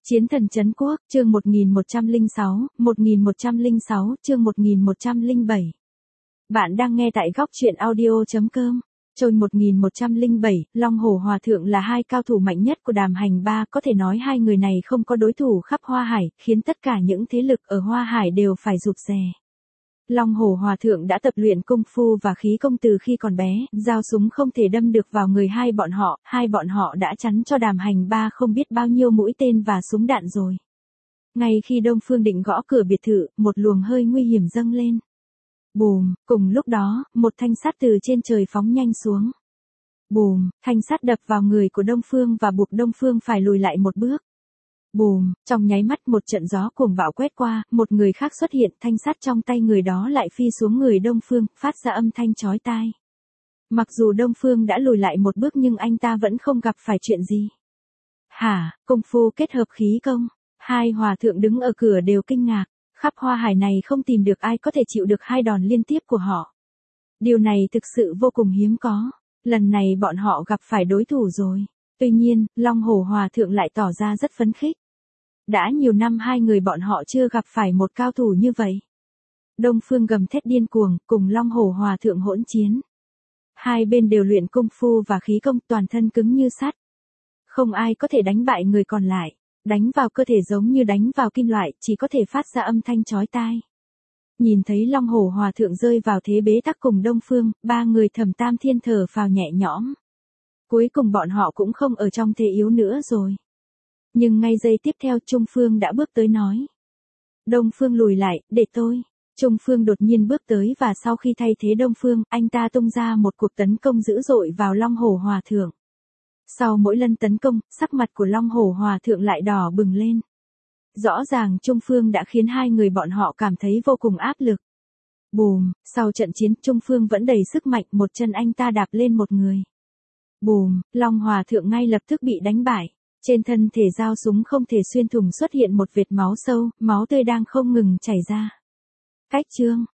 Chiến thần trấn quốc, chương 1106, chương 1107. Bạn đang nghe tại góc truyện audio.com. Trôi 1107, Long Hổ Hòa Thượng là hai cao thủ mạnh nhất của Đàm Hành Ba, có thể nói hai người này không có đối thủ khắp Hoa Hải, khiến tất cả những thế lực ở Hoa Hải đều phải rụt rè. Long Hổ Hòa Thượng đã tập luyện công phu và khí công từ khi còn bé, dao súng không thể đâm được vào người hai bọn họ đã chắn cho Đàm Hành Ba không biết bao nhiêu mũi tên và súng đạn rồi. Ngay khi Đông Phương định gõ cửa biệt thự, một luồng hơi nguy hiểm dâng lên. Bùm, cùng lúc đó, một thanh sắt từ trên trời phóng nhanh xuống. Bùm, thanh sắt đập vào người của Đông Phương và buộc Đông Phương phải lùi lại một bước. Bùm, trong nháy mắt một trận gió cuồng bạo quét qua, một người khác xuất hiện, thanh sắt trong tay người đó lại phi xuống người Đông Phương, phát ra âm thanh chói tai. Mặc dù Đông Phương đã lùi lại một bước nhưng anh ta vẫn không gặp phải chuyện gì. Hả, công phu kết hợp khí công, hai hòa thượng đứng ở cửa đều kinh ngạc, khắp Hoa Hải này không tìm được ai có thể chịu được hai đòn liên tiếp của họ. Điều này thực sự vô cùng hiếm có, lần này bọn họ gặp phải đối thủ rồi. Tuy nhiên, Long Hổ Hòa Thượng lại tỏ ra rất phấn khích. Đã nhiều năm hai người bọn họ chưa gặp phải một cao thủ như vậy. Đông Phương gầm thét điên cuồng, cùng Long Hổ Hòa Thượng hỗn chiến. Hai bên đều luyện công phu và khí công, toàn thân cứng như sắt. Không ai có thể đánh bại người còn lại, đánh vào cơ thể giống như đánh vào kim loại, chỉ có thể phát ra âm thanh chói tai. Nhìn thấy Long Hổ Hòa Thượng rơi vào thế bế tắc cùng Đông Phương, ba người Thẩm Tam Thiên thở phào nhẹ nhõm. Cuối cùng bọn họ cũng không ở trong thế yếu nữa rồi. Nhưng ngay giây tiếp theo Trung Phương đã bước tới nói. Đông Phương lùi lại, để tôi. Trung Phương đột nhiên bước tới và sau khi thay thế Đông Phương, anh ta tung ra một cuộc tấn công dữ dội vào Long Hổ Hòa Thượng. Sau mỗi lần tấn công, sắc mặt của Long Hổ Hòa Thượng lại đỏ bừng lên. Rõ ràng Trung Phương đã khiến hai người bọn họ cảm thấy vô cùng áp lực. Bùm, sau trận chiến Trung Phương vẫn đầy sức mạnh, một chân anh ta đạp lên một người. Bùm, Long Hòa Thượng ngay lập tức bị đánh bại. Trên thân thể dao súng không thể xuyên thủng xuất hiện một vệt máu sâu, máu tươi đang không ngừng chảy ra. Cách chương,